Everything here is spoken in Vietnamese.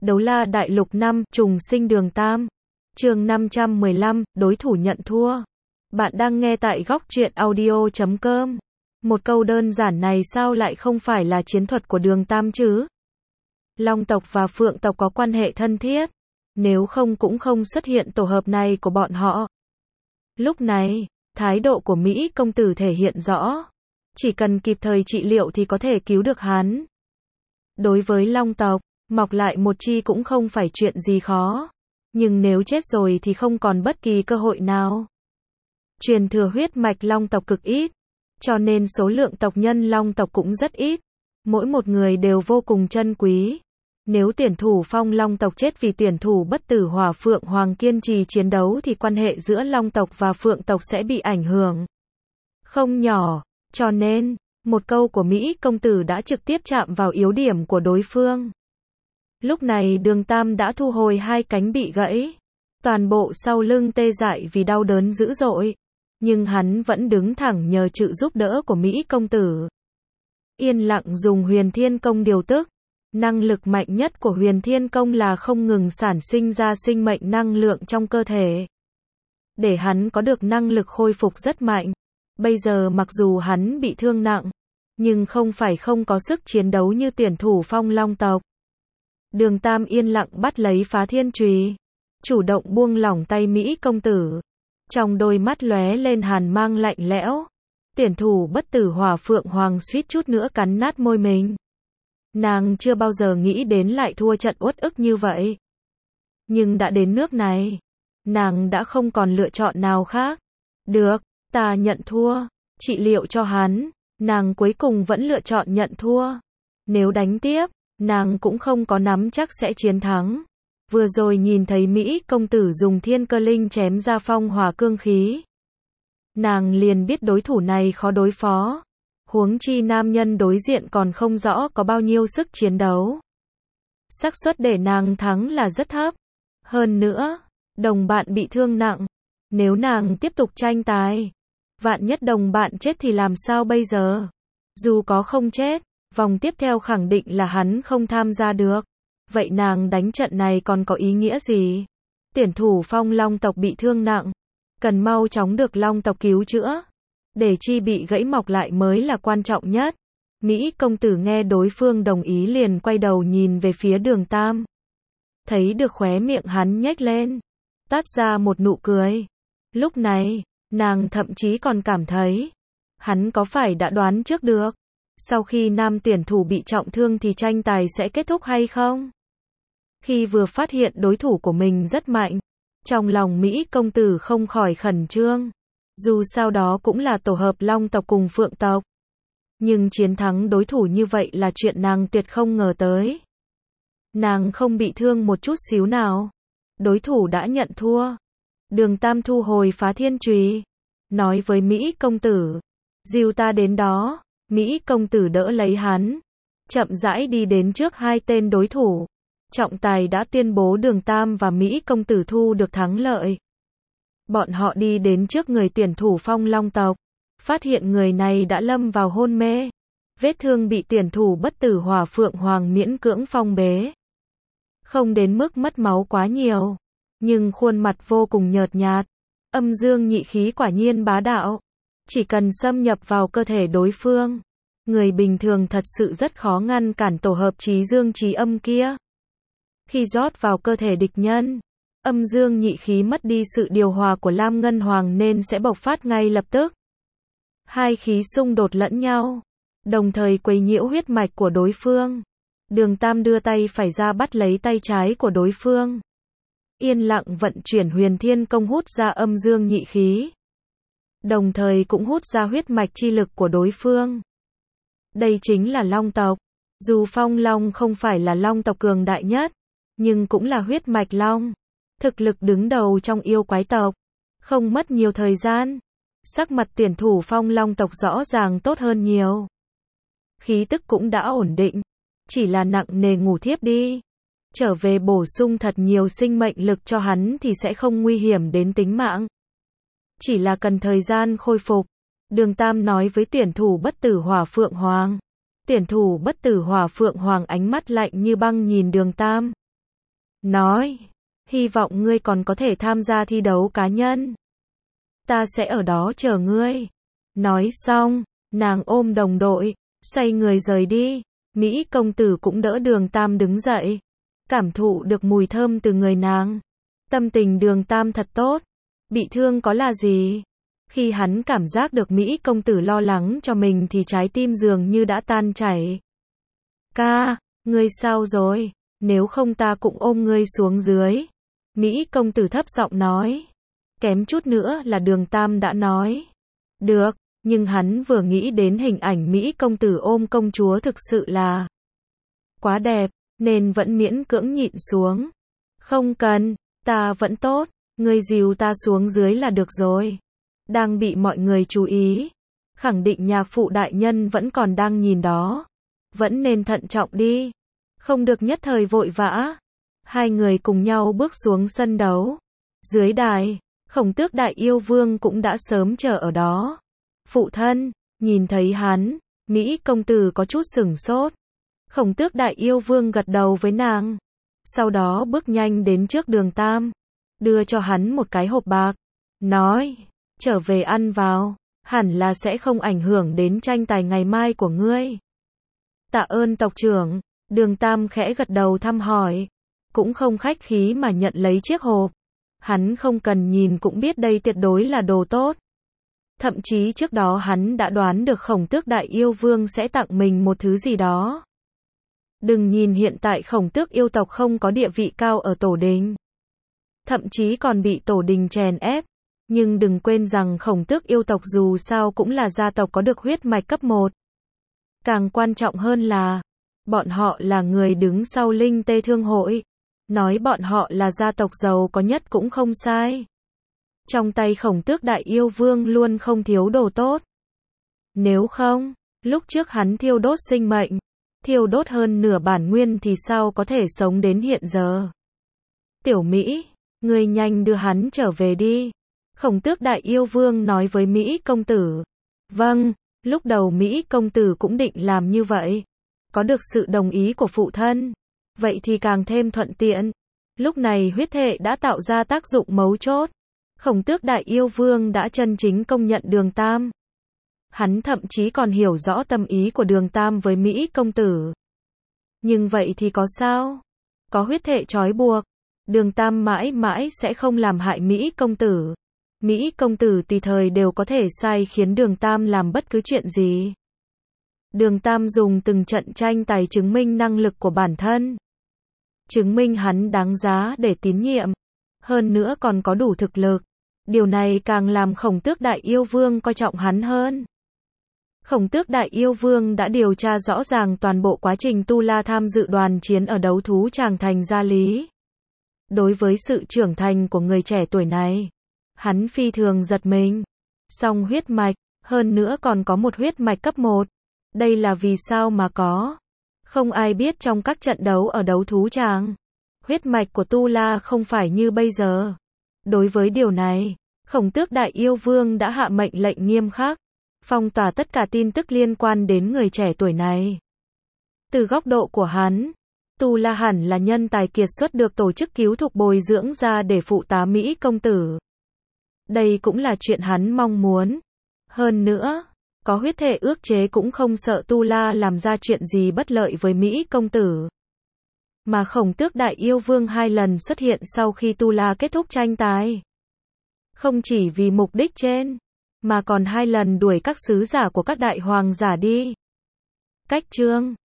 Đấu la đại lục 5, trùng sinh đường Tam. Chương 515, đối thủ nhận thua. Bạn đang nghe tại góc truyện audio.com. Một câu đơn giản này sao lại không phải là chiến thuật của đường Tam chứ? Long tộc và Phượng tộc có quan hệ thân thiết, nếu không cũng không xuất hiện tổ hợp này của bọn họ. Lúc này, thái độ của Mỹ công tử thể hiện rõ. Chỉ cần kịp thời trị liệu thì có thể cứu được hắn. Đối với Long tộc, mọc lại một chi cũng không phải chuyện gì khó. Nhưng nếu chết rồi thì không còn bất kỳ cơ hội nào. Truyền thừa huyết mạch Long tộc cực ít, cho nên số lượng tộc nhân Long tộc cũng rất ít. Mỗi một người đều vô cùng chân quý. Nếu tuyển thủ Phong Long tộc chết vì tuyển thủ bất tử Hỏa Phượng Hoàng kiên trì chiến đấu thì quan hệ giữa Long tộc và Phượng tộc sẽ bị ảnh hưởng không nhỏ. Cho nên, một câu của Mỹ công tử đã trực tiếp chạm vào yếu điểm của đối phương. Lúc này đường Tam đã thu hồi hai cánh bị gãy. Toàn bộ sau lưng tê dại vì đau đớn dữ dội. Nhưng hắn vẫn đứng thẳng nhờ sự giúp đỡ của Mỹ công tử. Yên lặng dùng Huyền Thiên Công điều tức. Năng lực mạnh nhất của Huyền Thiên Công là không ngừng sản sinh ra sinh mệnh năng lượng trong cơ thể. Để hắn có được năng lực khôi phục rất mạnh. Bây giờ mặc dù hắn bị thương nặng, nhưng không phải không có sức chiến đấu như tuyển thủ Phong Long tộc. Đường Tam yên lặng bắt lấy phá thiên chùy, chủ động buông lỏng tay Mỹ công tử. Trong đôi mắt lóe lên hàn mang lạnh lẽo. Tuyển thủ bất tử Hỏa Phượng Hoàng suýt chút nữa cắn nát môi mình. Nàng chưa bao giờ nghĩ đến lại thua trận uất ức như vậy. Nhưng đã đến nước này, nàng đã không còn lựa chọn nào khác. Được, ta nhận thua, trị liệu cho hắn. Nàng cuối cùng vẫn lựa chọn nhận thua. Nếu đánh tiếp, nàng cũng không có nắm chắc sẽ chiến thắng. Vừa rồi nhìn thấy Mỹ công tử dùng thiên cơ linh chém ra phong hỏa cương khí. Nàng liền biết đối thủ này khó đối phó. Huống chi nam nhân đối diện còn không rõ có bao nhiêu sức chiến đấu. Xác suất để nàng thắng là rất thấp. Hơn nữa, đồng bạn bị thương nặng. Nếu nàng tiếp tục tranh tài, vạn nhất đồng bạn chết thì làm sao bây giờ? Dù có không chết, vòng tiếp theo khẳng định là hắn không tham gia được. Vậy nàng đánh trận này còn có ý nghĩa gì? Tuyển thủ Phong Long tộc bị thương nặng, cần mau chóng được Long tộc cứu chữa. Để chi bị gãy mọc lại mới là quan trọng nhất. Mỹ công tử nghe đối phương đồng ý liền quay đầu nhìn về phía đường Tam. Thấy được khóe miệng hắn nhếch lên, toát ra một nụ cười. Lúc này, nàng thậm chí còn cảm thấy, hắn có phải đã đoán trước được, sau khi nam tuyển thủ bị trọng thương thì tranh tài sẽ kết thúc hay không? Khi vừa phát hiện đối thủ của mình rất mạnh, trong lòng Mỹ công tử không khỏi khẩn trương. Dù sao đó cũng là tổ hợp Long tộc cùng Phượng tộc. Nhưng chiến thắng đối thủ như vậy là chuyện nàng tuyệt không ngờ tới. Nàng không bị thương một chút xíu nào. Đối thủ đã nhận thua. Đường Tam thu hồi phá thiên chùy, nói với Mỹ công tử, dìu ta đến đó. Mỹ công tử đỡ lấy hắn, chậm rãi đi đến trước hai tên đối thủ. Trọng tài đã tuyên bố đường Tam và Mỹ công tử thu được thắng lợi. Bọn họ đi đến trước người tuyển thủ Phong Long tộc, phát hiện người này đã lâm vào hôn mê. Vết thương bị tuyển thủ bất tử Hỏa Phượng Hoàng miễn cưỡng phong bế. Không đến mức mất máu quá nhiều, nhưng khuôn mặt vô cùng nhợt nhạt. Âm dương nhị khí quả nhiên bá đạo. Chỉ cần xâm nhập vào cơ thể đối phương, người bình thường thật sự rất khó ngăn cản tổ hợp chí dương chí âm kia. Khi rót vào cơ thể địch nhân, âm dương nhị khí mất đi sự điều hòa của Lam Ngân Hoàng nên sẽ bộc phát ngay lập tức. Hai khí xung đột lẫn nhau, đồng thời quấy nhiễu huyết mạch của đối phương. Đường Tam đưa tay phải ra bắt lấy tay trái của đối phương. Yên lặng vận chuyển Huyền Thiên Công hút ra âm dương nhị khí. Đồng thời cũng hút ra huyết mạch chi lực của đối phương. Đây chính là Long tộc. Dù Phong Long không phải là Long tộc cường đại nhất, nhưng cũng là huyết mạch Long. Thực lực đứng đầu trong yêu quái tộc. Không mất nhiều thời gian, sắc mặt tuyển thủ Phong Long tộc rõ ràng tốt hơn nhiều. Khí tức cũng đã ổn định, chỉ là nặng nề ngủ thiếp đi. Trở về bổ sung thật nhiều sinh mệnh lực cho hắn thì sẽ không nguy hiểm đến tính mạng. Chỉ là cần thời gian khôi phục. Đường Tam nói với tuyển thủ bất tử Hỏa Phượng Hoàng. Tuyển thủ bất tử Hỏa Phượng Hoàng ánh mắt lạnh như băng nhìn đường Tam. nói, hy vọng ngươi còn có thể tham gia thi đấu cá nhân. Ta sẽ ở đó chờ ngươi. Nói xong, nàng ôm đồng đội, xoay người rời đi. Mỹ công tử cũng đỡ Đường Tam đứng dậy, cảm thụ được mùi thơm từ người nàng. Tâm tình Đường Tam thật tốt. Bị thương có là gì? Khi hắn cảm giác được Mỹ công tử lo lắng cho mình thì trái tim dường như đã tan chảy. Ca, ngươi sao rồi? Nếu không ta cũng ôm ngươi xuống dưới. Mỹ công tử thấp giọng nói. Kém chút nữa là Đường Tam đã nói. Được, nhưng hắn vừa nghĩ đến hình ảnh Mỹ công tử ôm công chúa thực sự là quá đẹp, nên vẫn miễn cưỡng nhịn xuống. Không cần, ta vẫn tốt, ngươi dìu ta xuống dưới là được rồi. Đang bị mọi người chú ý. Khẳng định nhà phụ đại nhân vẫn còn đang nhìn đó. Vẫn nên thận trọng đi. Không được nhất thời vội vã. Hai người cùng nhau bước xuống sân đấu. Dưới đài, Khổng Tước Đại Yêu Vương cũng đã sớm chờ ở đó. Phụ thân, nhìn thấy hắn, Mỹ công tử có chút sửng sốt. Khổng Tước Đại Yêu Vương gật đầu với nàng. Sau đó bước nhanh đến trước Đường Tam. Đưa cho hắn một cái hộp bạc. Nói, trở về ăn vào. Hẳn là sẽ không ảnh hưởng đến tranh tài ngày mai của ngươi. Tạ ơn tộc trưởng. Đường Tam khẽ gật đầu thăm hỏi. Cũng không khách khí mà nhận lấy chiếc hộp. Hắn không cần nhìn cũng biết đây tuyệt đối là đồ tốt. Thậm chí trước đó hắn đã đoán được Khổng Tước Đại Yêu Vương sẽ tặng mình một thứ gì đó. Đừng nhìn hiện tại Khổng Tước yêu tộc không có địa vị cao ở tổ đình. Thậm chí còn bị tổ đình chèn ép. Nhưng đừng quên rằng Khổng Tước yêu tộc dù sao cũng là gia tộc có được huyết mạch cấp 1. Càng quan trọng hơn là, bọn họ là người đứng sau Linh Tê Thương Hội. Nói bọn họ là gia tộc giàu có nhất cũng không sai. Trong tay Khổng Tước Đại Yêu Vương luôn không thiếu đồ tốt. Nếu không, lúc trước hắn thiêu đốt sinh mệnh, thiêu đốt hơn nửa bản nguyên thì sao có thể sống đến hiện giờ. Tiểu Mỹ, ngươi nhanh đưa hắn trở về đi. Khổng Tước Đại Yêu Vương nói với Mỹ công tử. Vâng, lúc đầu Mỹ công tử cũng định làm như vậy. Có được sự đồng ý của phụ thân. Vậy thì càng thêm thuận tiện. Lúc này huyết hệ đã tạo ra tác dụng mấu chốt. Khổng Tước Đại Yêu Vương đã chân chính công nhận Đường Tam. Hắn thậm chí còn hiểu rõ tâm ý của Đường Tam với Mỹ công tử. Nhưng vậy thì có sao? Có huyết hệ trói buộc. Đường Tam mãi mãi sẽ không làm hại Mỹ công tử. Mỹ công tử tùy thời đều có thể sai khiến Đường Tam làm bất cứ chuyện gì. Đường Tam dùng từng trận tranh tài chứng minh năng lực của bản thân. Chứng minh hắn đáng giá để tín nhiệm. Hơn nữa còn có đủ thực lực. Điều này càng làm Khổng Tước Đại Yêu Vương coi trọng hắn hơn. Khổng Tước Đại Yêu Vương đã điều tra rõ ràng toàn bộ quá trình Tu La tham dự đoàn chiến ở đấu thú Tràng Thành Gia Lý. Đối với sự trưởng thành của người trẻ tuổi này, hắn phi thường giật mình. Song huyết mạch, hơn nữa còn có một huyết mạch cấp 1. Đây là vì sao mà có? Không ai biết trong các trận đấu ở đấu thú tràng. Huyết mạch của Tu La không phải như bây giờ. Đối với điều này, Khổng Tước Đại Yêu Vương đã hạ mệnh lệnh nghiêm khắc. Phong tỏa tất cả tin tức liên quan đến người trẻ tuổi này. Từ góc độ của hắn, Tu La hẳn là nhân tài kiệt xuất được tổ chức cứu thục bồi dưỡng ra để phụ tá Mỹ công tử. Đây cũng là chuyện hắn mong muốn. Hơn nữa, có huyết thể ước chế cũng không sợ Tu La làm ra chuyện gì bất lợi với Mỹ công tử. Mà Khổng Tước Đại Yêu Vương 2 lần xuất hiện sau khi Tu La kết thúc tranh tài. Không chỉ vì mục đích trên, mà còn 2 lần đuổi các sứ giả của các đại hoàng giả đi. Cách chương